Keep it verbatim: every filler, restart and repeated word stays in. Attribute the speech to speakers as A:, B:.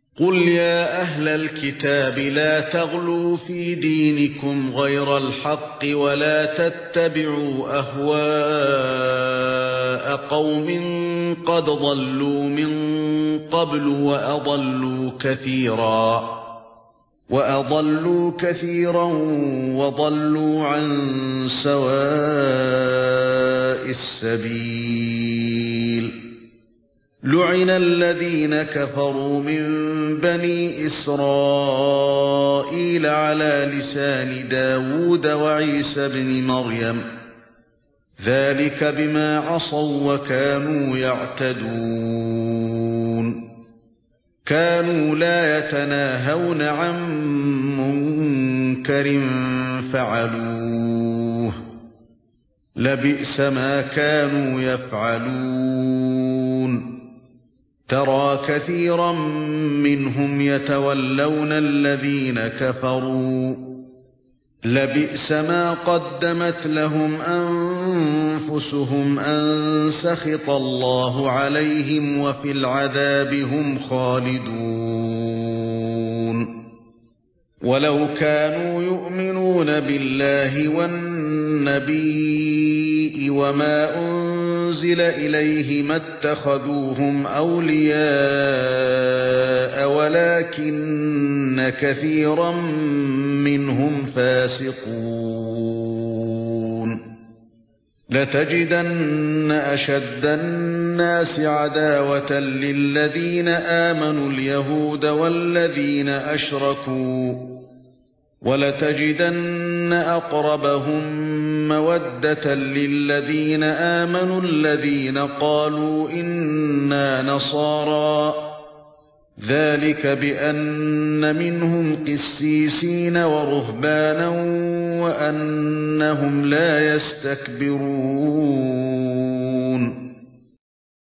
A: قُلْ يَا أَهْلَ الْكِتَابِ لَا تَغْلُوا فِي دِينِكُمْ غَيْرَ الْحَقِّ وَلَا تَتَّبِعُوا أَهْوَاءَ قَوْمٍ قَدْ ضَلُّوا مِن قَبْلُ وَأَضَلُّوا كَثِيرًا وَأَضَلُّوا كَثِيرًا وَضَلُّوا عَن سَوَاءِ السَّبِيلِ. لُعِنَ الَّذِينَ كَفَرُوا مِن بَنِي إِسْرَائِيلَ عَلَى لِسَانِ دَاوُودَ وَعِيسَى ابْنِ مَرْيَمَ ذَلِكَ بِمَا عَصَوا وَكَانُوا يَعْتَدُونَ كَانُوا لَا يَتَنَاهَوْنَ عَن مُّنكَرٍ فَعَلُوهُ لَبِئْسَ مَا كَانُوا يَفْعَلُونَ تَرَى كَثِيرًا مِنْهُمْ يَتَوَلَّوْنَ الَّذِينَ كَفَرُوا لَبِئْسَ مَا قَدَّمَتْ لَهُمْ أَنفُسُهُمْ أَن سَخِطَ اللَّهُ عَلَيْهِمْ وَفِي الْعَذَابِ هُمْ خَالِدُونَ وَلَوْ كَانُوا يُؤْمِنُونَ بِاللَّهِ وَالنَّبِيِّ وَمَا أُنزِلَ إِلَيْهِ مَا اتَّخَذُوهُمْ أَوْلِيَاءَ وَلَكِنَّ كَثِيرًا مِنْهُمْ فَاسِقُونَ لَتَجِدَنَّ أَشَدَّ النَّاسِ عَدَاوَةً لِلَّذِينَ آمَنُوا الْيَهُودَ وَالَّذِينَ أَشْرَكُوا وَلَتَجِدَنَّ أَقْرَبَهُم مَّوَدَّةً لِّلَّذِينَ آمَنُوا الَّذِينَ قَالُوا إِنَّا نَصَارَىٰ ذَلِكَ بِأَنَّ مِنْهُمْ قِسِّيسِينَ وَرُهْبَانًا وَأَنَّهُمْ لَا يَسْتَكْبِرُونَ